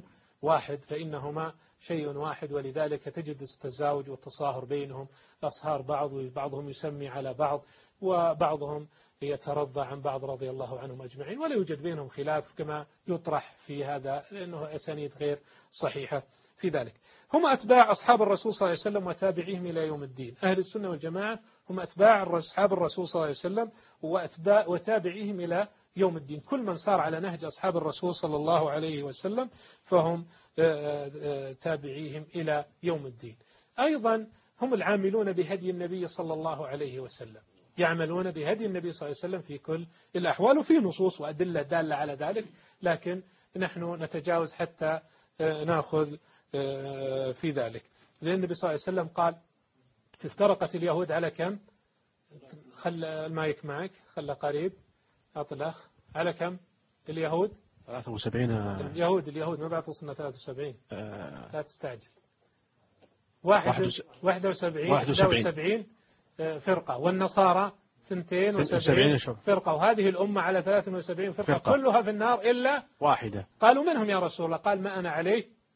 شيء واحد. ولذلك تجد التزاوج والتصاهر بينهم، أصهار بعض، وبعضهم يسمي على بعض، وبعضهم يترضى عن بعض رضي الله عنهم أجمعين، ولا يوجد بينهم خلاف كما يطرح في هذا، لأنه أسانيد غير صحيحة في ذلك. هم أتباع أصحاب الرسول صلى الله عليه وسلم وتابعيهم إلى يوم الدين. أهل السنة والجماعة هم أتباع أصحاب الرسول صلى الله عليه وسلم وتابعيهم إلى يوم الدين. كل من صار على نهج أصحاب الرسول صلى الله عليه وسلم فهم تابعيهم إلى يوم الدين. أيضا هم العاملون بهدي النبي صلى الله عليه وسلم، يعملون بهدي النبي صلى الله عليه وسلم في كل الأحوال، وفي نصوص وأدلة دالة على ذلك، لكن نحن نتجاوز حتى نأخذ في ذلك. لأن النبي صلى الله عليه وسلم قال افترقت اليهود على كم؟ خل المايك معك، خل قريب، أعطي الأخ، على كم اليهود؟ 73. اليهود ما بعد وصلنا 73. لا تستعجل. 71 فرقة، والنصارى 72 فرقة، وهذه الأمة على 73 فرقة كلها في النار إلا واحدة. قالوا منهم يا رسول الله؟ قال ما أنا عليه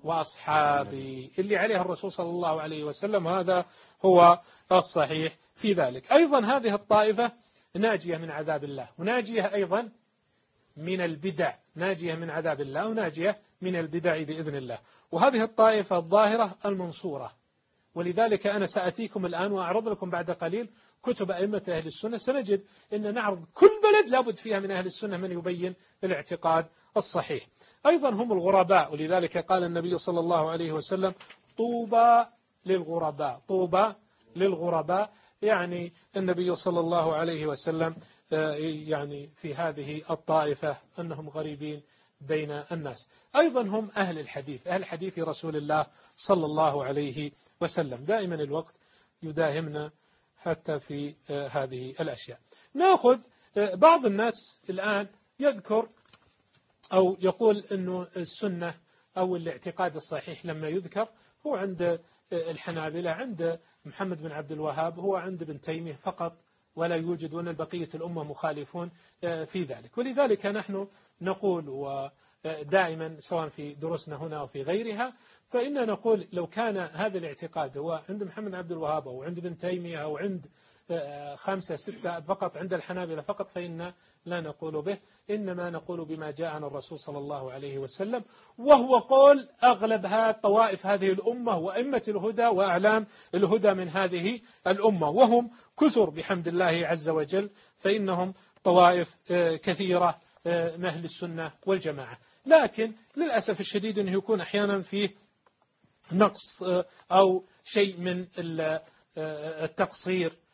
وأصحابي، اللي عليها الرسول صلى الله عليه وسلم، هذا هو الصحيح في ذلك. أيضا هذه الطائفة ناجية من عذاب الله، وناجية أيضا من البدع، ناجية من عذاب الله وناجية من البدع بإذن الله. وهذه الطائفة الظاهرة المنصورة. ولذلك أنا سأتيكم الآن وأعرض لكم بعد قليل كتب أئمة أهل السنة، سنجد أن نعرض كل بلد لابد فيها من أهل السنة من يبين الاعتقاد الصحيح. أيضا هم الغرباء، ولذلك قال النبي صلى الله عليه وسلم طوبى للغرباء، طوبى للغرباء، يعني النبي صلى الله عليه وسلم يعني في هذه الطائفة أنهم غريبين بين الناس. أيضا هم أهل الحديث، أهل حديث رسول الله صلى الله عليه وسلم. دائما الوقت يداهمنا حتى في هذه الأشياء. نأخذ بعض الناس الآن يذكر أو يقول أنه السنة أو الاعتقاد الصحيح لما يذكر هو عند الحنابلة، عند محمد بن عبد الوهاب، هو عند ابن تيمية فقط، ولا يوجد، وأن بقية الأمة مخالفون في ذلك. ولذلك نحن نقول ودائما سواء في دروسنا هنا أو في غيرها، فإننا نقول لو كان هذا الاعتقاد هو عند محمد بن عبد الوهاب أو عند ابن تيمية أو عند 5 6 فقط عند الحنابلة فقط، فإن لا نقول به، إنما نقول بما جاء عن الرسول صلى الله عليه وسلم، وهو قول أغلب طوائف هذه الأمة وأئمة الهدى وأعلام الهدى من هذه الأمة، وهم كثر بحمد الله عز وجل، فإنهم طوائف كثيرة من أهل السنة والجماعة. لكن للأسف الشديد أنه يكون أحيانا فيه نقص أو شيء من التقصير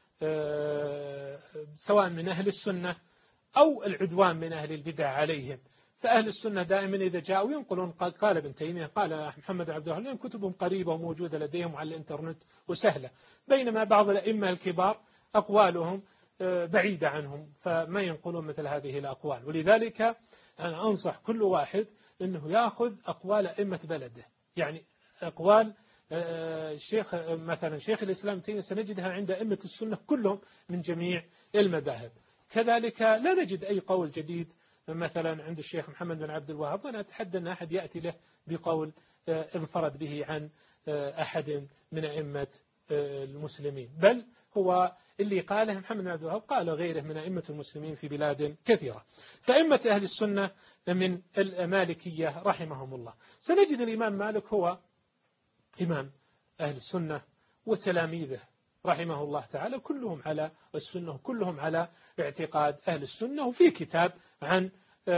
سواء من أهل السنة أو العدوان من أهل البدع عليهم. فأهل السنة دائما إذا جاءوا ينقلون قال ابن تيمية، قال محمد بن عبد الوهاب، كتبهم قريبة وموجودة لديهم على الإنترنت وسهلة، بينما بعض الأئمة الكبار أقوالهم بعيدة عنهم فما ينقلون مثل هذه الأقوال. ولذلك أنا أنصح كل واحد أنه يأخذ أقوال أئمة بلده، يعني أقوال الشيخ مثلا شيخ الإسلام تيمية سنجدها عند أئمة السنة كلهم من جميع المذاهب. كذلك لا نجد أي قول جديد مثلا عند الشيخ محمد بن عبد الوهاب، وأنا أتحدى أن أحد يأتي له بقول انفرد به عن أحد من أئمة المسلمين، بل هو اللي قاله محمد بن عبد الوهاب قال غيره من أئمة المسلمين في بلاد كثيرة. فأئمة أهل السنة من المالكية رحمهم الله، سنجد الإمام مالك هو إمام أهل السنة وتلاميذه رحمه الله تعالى كلهم على السنة، كلهم على اعتقاد أهل السنة. وفي كتاب عن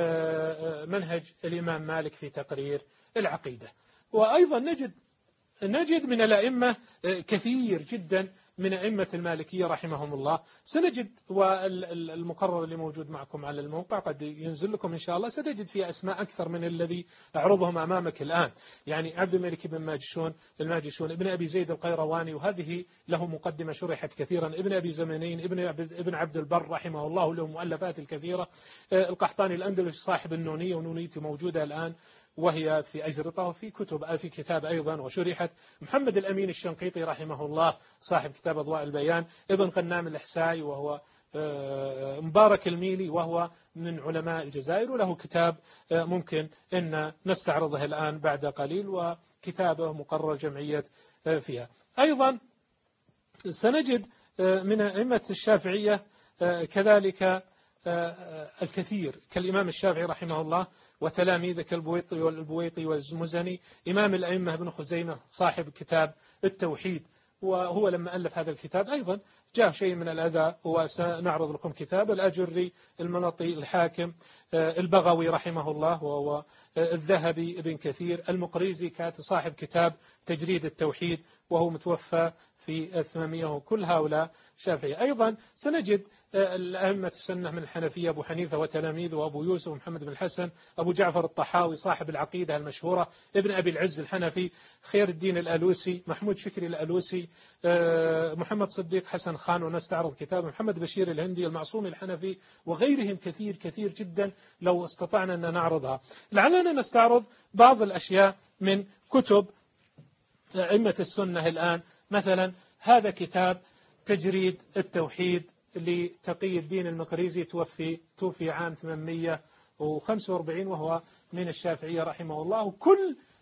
منهج الإمام مالك في تقرير العقيدة. وأيضا نجد من الأئمة كثير جدا من أئمة المالكية رحمهم الله، سنجد والمقرر اللي موجود معكم على الموقع قد ينزل لكم إن شاء الله، ستجد فيه أسماء أكثر من الذي أعرضهم أمامك الآن. يعني عبد الملك بن الماجشون، ابن أبي زيد القيرواني، وهذه له مقدمة شرحت كثيرا، ابن أبي زمنين، ابن عبد البر رحمه الله له مؤلفات الكثيرة، القحطاني الأندلسي صاحب النونية، ونونيته موجودة الآن وهي في أجرطة، وفي في كتاب أيضا وشرحت، محمد الأمين الشنقيطي رحمه الله صاحب كتاب أضواء البيان، ابن غنام الإحسائي وهو مبارك الميلي وهو من علماء الجزائر، وله كتاب ممكن أن نستعرضه الآن بعد قليل، وكتابه مقرر جمعية فيها. أيضا سنجد من أئمة الشافعية كذلك الكثير كالإمام الشافعي رحمه الله وتلاميذه كالبويطي والمزني، إمام الأئمة ابن خزيمة صاحب كتاب التوحيد، وهو لما ألف هذا الكتاب أيضا جاء شيء من الأذى، وسنعرض لكم كتاب الأجري، المنطي، الحاكم، البغوي رحمه الله، وهو الذهبي، ابن كثير، المقريزي كاتب صاحب كتاب تجريد التوحيد وهو متوفى في 800، وكل هؤلاء شافعي. أيضا سنجد الأئمة السنة من الحنفية أبو حنيفة وتلاميذه، وأبو يوسف ومحمد بن الحسن، أبو جعفر الطحاوي صاحب العقيدة المشهورة، ابن أبي العز الحنفي، خير الدين الألوسي، محمود شكري الألوسي، محمد صديق حسن خان، ونستعرض كتاب محمد بشير الهندي، المعصومي الحنفي، وغيرهم كثير كثير جدا لو استطعنا أن نعرضها. لعلنا نستعرض بعض الأشياء من كتب أئمة السنة الآن. مثلا هذا كتاب تجريد التوحيد لتقي الدين المقريزي، توفي عام 845 وهو من الشافعية رحمه الله. وكل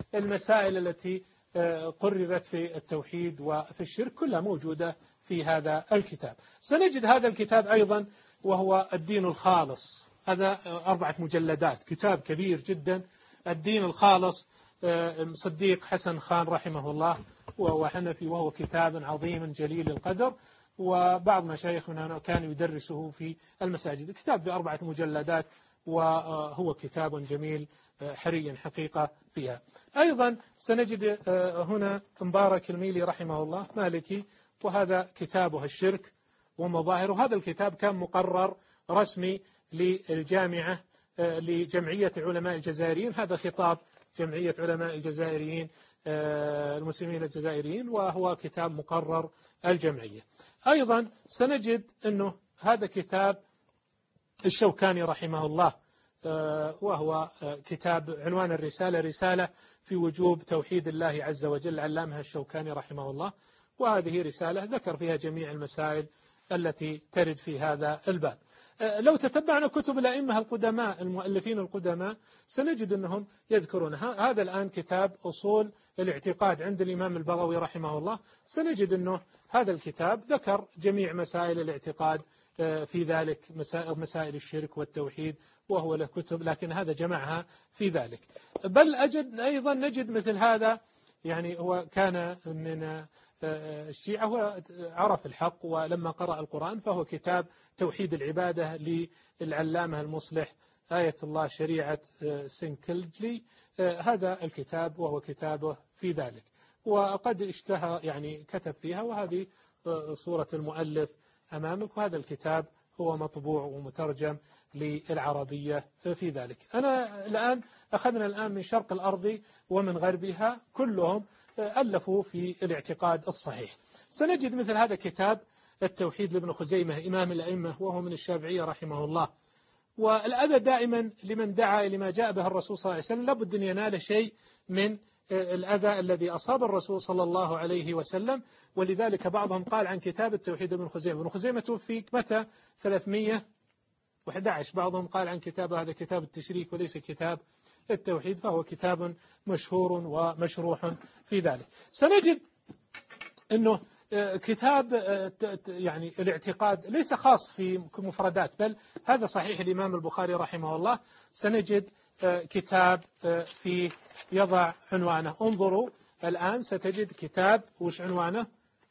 المسائل التي قررت في التوحيد وفي الشرك كلها موجودة في هذا الكتاب. سنجد هذا الكتاب أيضا وهو الدين الخالص، هذا 4 مجلدات، كتاب كبير جدا، الدين الخالص، صديق حسن خان رحمه الله وهو حنفي، وهو كتاب عظيم جليل القدر، وبعض مشايخنا كانوا يدرسه في المساجد. كتاب ب4 مجلدات، وهو كتاب جميل حري حقيقة فيها. أيضا سنجد هنا مبارك الميلي رحمه الله مالكي، وهذا كتابه الشرك ومظاهره. هذا الكتاب كان مقرر رسمي للجامعة لجمعية علماء الجزائريين، هذا خطاب جمعية علماء الجزائريين المسلمين الجزائريين، وهو كتاب مقرر الجمعية. أيضا سنجد أنه هذا كتاب الشوكاني رحمه الله، وهو كتاب عنوان الرسالة رسالة في وجوب توحيد الله عز وجل، علمها الشوكاني رحمه الله، وهذه رسالة ذكر فيها جميع المسائل التي ترد في هذا الباب. لو تتبعنا كتب الأئمة القدماء المؤلفين القدماء سنجد أنهم يذكرون هذا الآن كتاب أصول الاعتقاد عند الإمام البغوي رحمه الله، سنجد أنه هذا الكتاب ذكر جميع مسائل الاعتقاد في ذلك، مسائل الشرك والتوحيد، وهو له كتب لكن هذا جمعها في ذلك. بل أيضا نجد مثل هذا، يعني هو كان من الشيعة، هو عرف الحق ولما قرأ القرآن، فهو كتاب توحيد العبادة للعلامة المصلح آية الله شريعة سنكلجلي، هذا الكتاب وهو كتابه في ذلك، وقد اشتهى يعني كتب فيها، وهذه صورة المؤلف أمامك، وهذا الكتاب هو مطبوع ومترجم للعربية في ذلك. أخذنا الآن من شرق الأرض ومن غربها كلهم ألفوا في الاعتقاد الصحيح. سنجد مثل هذا كتاب التوحيد لابن خزيمة إمام الأئمة، وهو من الشافعية رحمه الله. والأذى دائما لمن دعا لما جاء به الرسول صلى الله عليه وسلم لابد أن ينال شيء من الأذى الذي أصاب الرسول صلى الله عليه وسلم، ولذلك بعضهم قال عن كتاب التوحيد ابن خزيمة، ابن خزيمة توفي متى 311، بعضهم قال عن كتاب هذا كتاب التشريك وليس كتاب التوحيد، فهو كتاب مشهور ومشروح في ذلك. سنجد أنه كتاب يعني الاعتقاد ليس خاص في مفردات، بل هذا صحيح الإمام البخاري رحمه الله. سنجد كتاب في يضع عنوانه، انظروا الآن ستجد كتاب وش عنوانه؟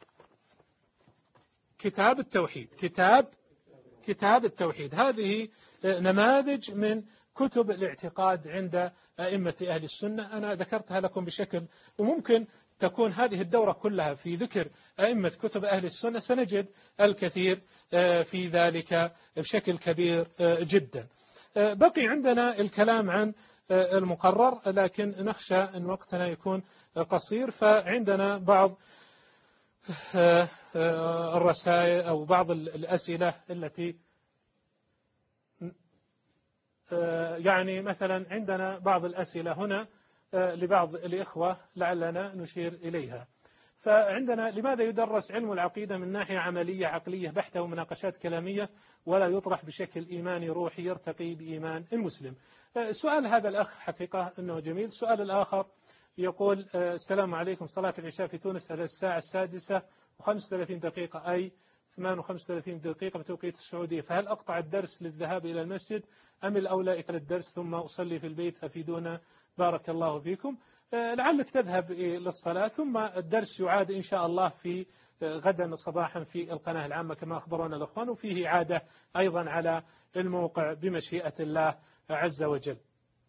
كتاب التوحيد، كتاب التوحيد. هذه نماذج من كتب الاعتقاد عند أئمة أهل السنة، أنا ذكرتها لكم بشكل، وممكن تكون هذه الدورة كلها في ذكر أئمة كتب أهل السنة، سنجد الكثير في ذلك بشكل كبير جدا. بقي عندنا الكلام عن المقرر، لكن نخشى أن وقتنا يكون قصير، فعندنا بعض الرسائل أو بعض الأسئلة التي يعني مثلا عندنا بعض الأسئلة هنا لبعض الإخوة لعلنا نشير إليها. فعندنا: لماذا يدرس علم العقيدة من ناحية عملية عقلية بحتة ومناقشات كلامية، ولا يطرح بشكل إيماني روحي يرتقي بإيمان المسلم؟ سؤال هذا الأخ حقيقة أنه جميل. السؤال الآخر يقول: السلام عليكم، صلاة العشاء في تونس على الساعة 6:35 أي 8:35 بتوقيت السعودية، فهل أقطع الدرس للذهاب إلى المسجد أم الأولى إكمال الدرس ثم أصلي في البيت؟ أفيدونا بارك الله فيكم. لعلك تذهب للصلاة ثم الدرس يعاد إن شاء الله في غدا صباحا في القناة العامة كما أخبرنا الأخوان، وفيه عادة أيضا على الموقع بمشيئة الله عز وجل.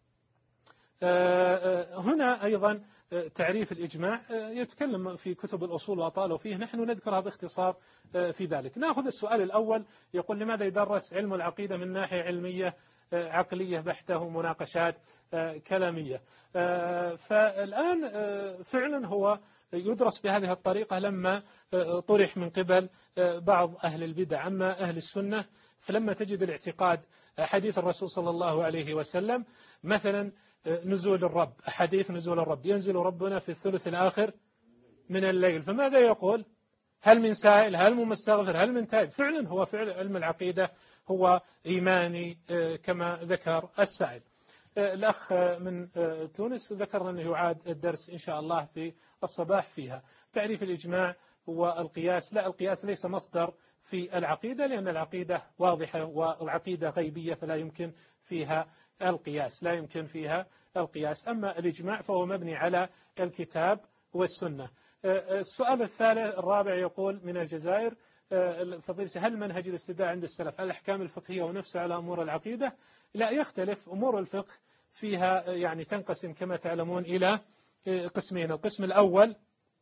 هنا أيضا تعريف الإجماع يتكلم في كتب الأصول وأطالوا فيه، نحن نذكرها باختصار في ذلك. نأخذ السؤال الأول، يقول: لماذا يدرس علم العقيدة من ناحية علمية عقلية بحتة ومناقشات كلامية؟ فالآن فعلا هو يدرس بهذه الطريقة لما طرح من قبل بعض أهل البدع. أما أهل السنة فلما تجد الاعتقاد حديث الرسول صلى الله عليه وسلم، مثلا نزول الرب، أحاديث نزول الرب، ينزل ربنا في الثلث الآخر من الليل، فماذا يقول؟ هل من سائل، هل من مستغفر، هل من تائب؟ فعلا هو فعل علم العقيدة هو إيماني كما ذكر السائل. الأخ من تونس ذكر أنه يعاد الدرس إن شاء الله في الصباح فيها. تعريف الإجماع والقياس. لا، القياس ليس مصدر في العقيدة، لأن العقيدة واضحة والعقيدة غيبية فلا يمكن فيها القياس، لا يمكن فيها القياس. أما الإجماع فهو مبني على الكتاب والسنة. السؤال الرابع يقول من الجزائر: فضيلة، هل منهج الاستدلال عند السلف على الأحكام الفقهية ونفسه على أمور العقيدة؟ لا، يختلف. أمور الفقه فيها يعني تنقسم كما تعلمون إلى قسمين. القسم الأول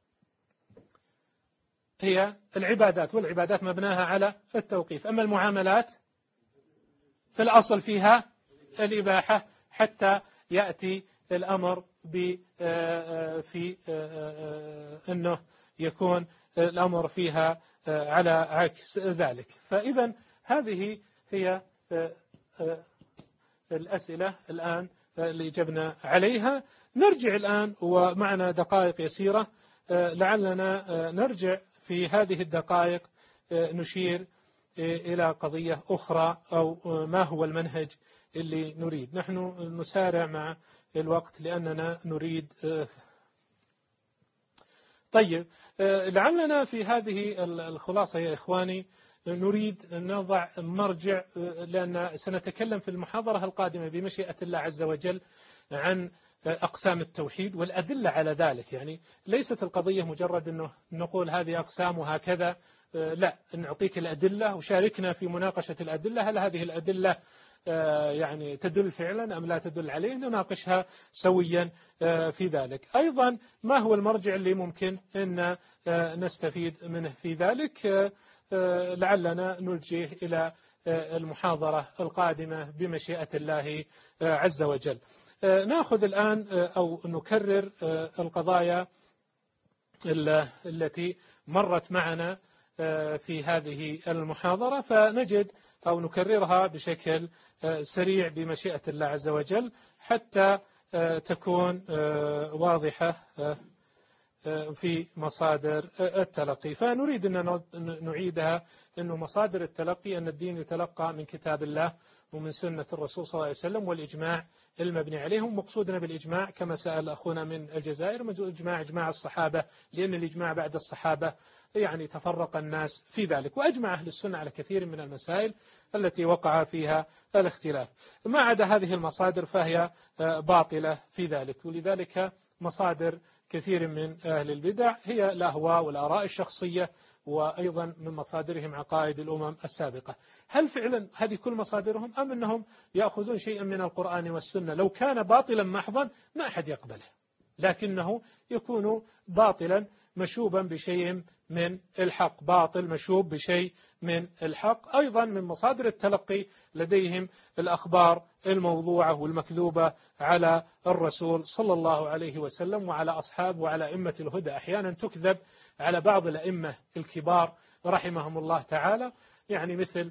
هي العبادات، والعبادات مبناها على التوقيف. أما المعاملات في الأصل فيها الإباحة، حتى يأتي الأمر في أنه يكون الأمر فيها على عكس ذلك. فإذا هذه هي الأسئلة الآن اللي جبنا عليها. نرجع الآن ومعنا دقائق يسيرة، لعلنا نرجع في هذه الدقائق نشير إلى قضية أخرى، أو ما هو المنهج اللي نريد. نحن نسارع مع الوقت لأننا نريد. طيب، لعلنا في هذه الخلاصة يا إخواني نريد أن نضع مرجع، لأن سنتكلم في المحاضرة القادمة بمشيئة الله عز وجل عن أقسام التوحيد والأدلة على ذلك. يعني ليست القضية مجرد أنه نقول هذه أقسام وهكذا، لا، نعطيك الأدلة وشاركنا في مناقشة الأدلة. هل هذه الأدلة يعني تدل فعلا أم لا تدل عليه؟ نناقشها سويا في ذلك. أيضا ما هو المرجع اللي ممكن أن نستفيد منه في ذلك؟ لعلنا نلجئ إلى المحاضرة القادمة بمشيئة الله عز وجل. نأخذ الآن أو نكرر القضايا التي مرت معنا في هذه المحاضرة، فنجد أو نكررها بشكل سريع بمشيئة الله عز وجل حتى تكون واضحة في مصادر التلقي. فنريد أن نعيدها، أن مصادر التلقي أن الدين يتلقى من كتاب الله ومن سنة الرسول صلى الله عليه وسلم والإجماع المبني عليهم. مقصودنا بالإجماع كما سأل أخونا من الجزائر إجماع الصحابة، لأن الإجماع بعد الصحابة يعني تفرق الناس في ذلك، وأجمع أهل السنة على كثير من المسائل التي وقع فيها الاختلاف. ما عدا هذه المصادر فهي باطلة في ذلك، ولذلك مصادر كثير من أهل البدع هي الأهواء والآراء الشخصية، وأيضا من مصادرهم عقائد الأمم السابقة. هل فعلا هذه كل مصادرهم، أم أنهم يأخذون شيئا من القرآن والسنة؟ لو كان باطلا محضا ما أحد يقبله، لكنه يكون باطلا مشوبا بشيء من الحق، باطل مشوب بشيء من الحق. أيضا من مصادر التلقي لديهم الأخبار الموضوعة والمكذوبة على الرسول صلى الله عليه وسلم وعلى أصحاب وعلى أئمة الهدى. أحيانا تكذب على بعض الأئمة الكبار رحمهم الله تعالى، يعني مثل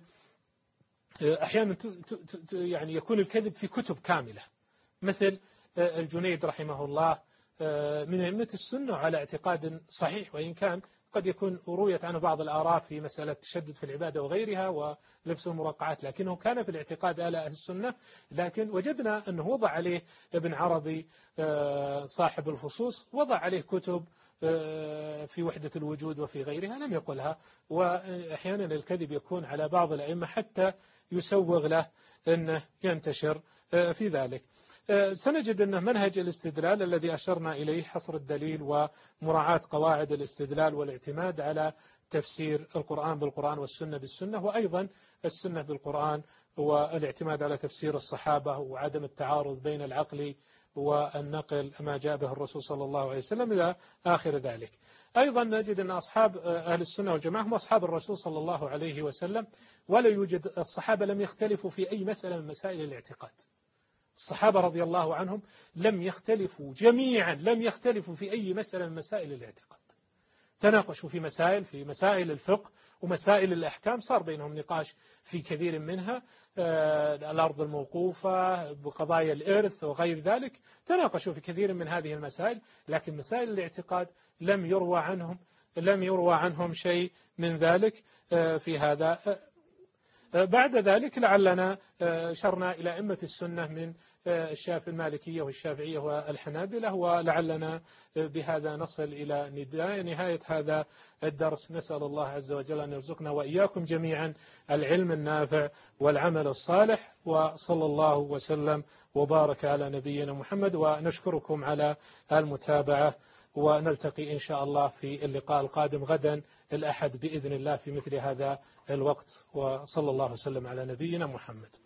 أحيانا يعني يكون الكذب في كتب كاملة، مثل الجنيد رحمه الله من أئمة السنة على اعتقاد صحيح، وإن كان قد يكون رويت عنه بعض الآراء في مسألة التشدد في العبادة وغيرها ولبس المرقعات، لكنه كان في الاعتقاد آل أهل السنة. لكن وجدنا أنه وضع عليه ابن عربي صاحب الفصوص، وضع عليه كتب في وحدة الوجود وفي غيرها لم يقلها. وأحيانا الكذب يكون على بعض الأئمة حتى يسوغ له أنه ينتشر في ذلك. سنجد أن منهج الاستدلال الذي أشرنا إليه حصر الدليل ومراعاة قواعد الاستدلال والاعتماد على تفسير القرآن بالقرآن والسنة بالسنة، وأيضا السنة بالقرآن والاعتماد على تفسير الصحابة وعدم التعارض بين العقل والنقل ما جاء به الرسول صلى الله عليه وسلم إلى آخر ذلك. أيضا نجد أن أصحاب أهل السنة والجماعة هم أصحاب الرسول صلى الله عليه وسلم، ولا يوجد الصحابة لم يختلفوا في أي مسألة من مسائل الاعتقاد. الصحابة رضي الله عنهم لم يختلفوا جميعا، لم يختلفوا في أي مسألة من مسائل الاعتقاد. تناقشوا في مسائل الفقه ومسائل الأحكام، صار بينهم نقاش في كثير منها، الأرض الموقوفة، بقضايا الإرث وغير ذلك، تناقشوا في كثير من هذه المسائل. لكن مسائل الاعتقاد لم يروى عنهم شيء من ذلك في هذا. بعد ذلك لعلنا شرنا إلى أئمة السنة من الشافعي المالكية والشافعية والحنابلة، ولعلنا بهذا نصل إلى نهاية هذا الدرس. نسأل الله عز وجل أن يرزقنا وإياكم جميعا العلم النافع والعمل الصالح، وصلى الله وسلم وبارك على نبينا محمد. ونشكركم على المتابعة، ونلتقي إن شاء الله في اللقاء القادم غدا الأحد بإذن الله في مثل هذا الوقت، وصلى الله وسلم على نبينا محمد.